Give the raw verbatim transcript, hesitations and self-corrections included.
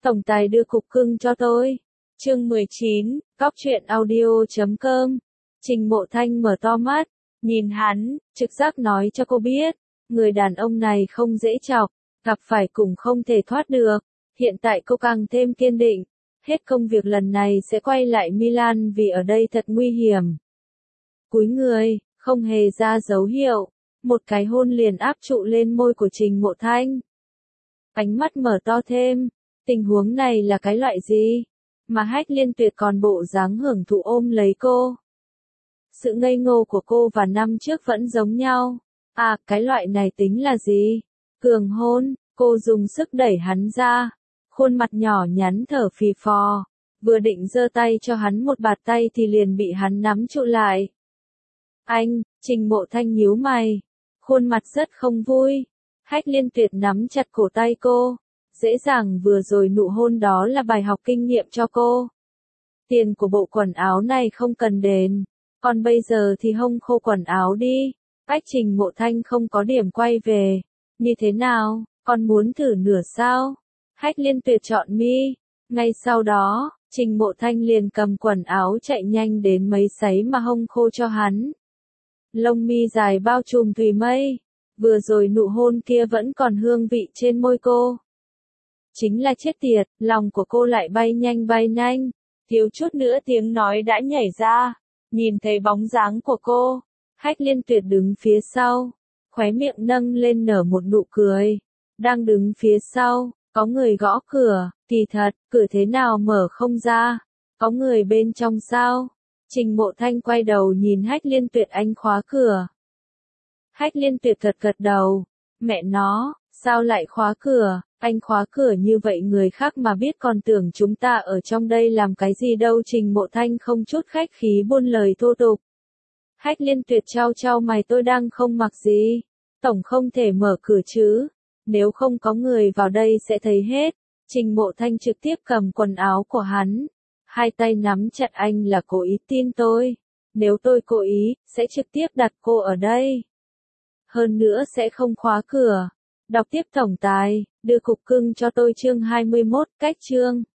Tổng tài đưa cục cưng cho tôi. Chương mười chín, cóc truyện audio chấm com. Trình Mộ Thanh mở to mắt, nhìn hắn, trực giác nói cho cô biết, người đàn ông này không dễ chọc, gặp phải cũng không thể thoát được. Hiện tại cô càng thêm kiên định, hết công việc lần này sẽ quay lại Milan vì ở đây thật nguy hiểm. Cúi người, không hề ra dấu hiệu, một cái hôn liền áp trụ lên môi của Trình Mộ Thanh. Ánh mắt mở to thêm, tình huống này là cái loại gì? Mà Hách Liên Tuyệt còn bộ dáng hưởng thụ ôm lấy cô. Sự ngây ngô của cô và năm trước vẫn giống nhau. À, cái loại này tính là gì? Cường hôn, cô dùng sức đẩy hắn ra. Khuôn mặt nhỏ nhắn thở phì phò. Vừa định giơ tay cho hắn một bạt tay thì liền bị hắn nắm trụ lại. Anh, Trình Mộ Thanh nhíu mày. Khuôn mặt rất không vui. Hách Liên Tuyệt nắm chặt cổ tay cô. Dễ dàng vừa rồi nụ hôn đó là bài học kinh nghiệm cho cô. Tiền của bộ quần áo này không cần đền. Còn bây giờ thì hông khô quần áo đi. Ách Trình Mộ Thanh không có điểm quay về. Như thế nào, còn muốn thử nửa sao? Hách Liên Tuyệt chọn mi. Ngay sau đó, Trình Mộ Thanh liền cầm quần áo chạy nhanh đến mấy sấy mà hông khô cho hắn. Lông mi dài bao trùm tùy mây. Vừa rồi nụ hôn kia vẫn còn hương vị trên môi cô. Chính là chết tiệt, lòng của cô lại bay nhanh bay nhanh. Thiếu chút nữa tiếng nói đã nhảy ra. Nhìn thấy bóng dáng của cô, Hách Liên Tuyệt đứng phía sau, khóe miệng nâng lên nở một nụ cười. Đang đứng phía sau, có người gõ cửa, kỳ thật, cửa thế nào mở không ra, có người bên trong sao? Trình Mộ Thanh quay đầu nhìn Hách Liên Tuyệt, anh khóa cửa. Hách Liên Tuyệt gật gật đầu, mẹ nó, sao lại khóa cửa, anh khóa cửa như vậy người khác mà biết còn tưởng chúng ta ở trong đây làm cái gì đâu. Trình Mộ Thanh không chút khách khí buôn lời thô tục. Hách Liên Tuyệt trao trao mày, tôi đang không mặc gì, tổng không thể mở cửa chứ, nếu không có người vào đây sẽ thấy hết. Trình Mộ Thanh trực tiếp cầm quần áo của hắn, hai tay nắm chặt, anh là cố ý tin tôi, nếu tôi cố ý, sẽ trực tiếp đặt cô ở đây. Hơn nữa sẽ không khóa cửa. Đọc tiếp tổng tài, đưa cục cưng cho tôi chương hai mươi mốt, cách chương.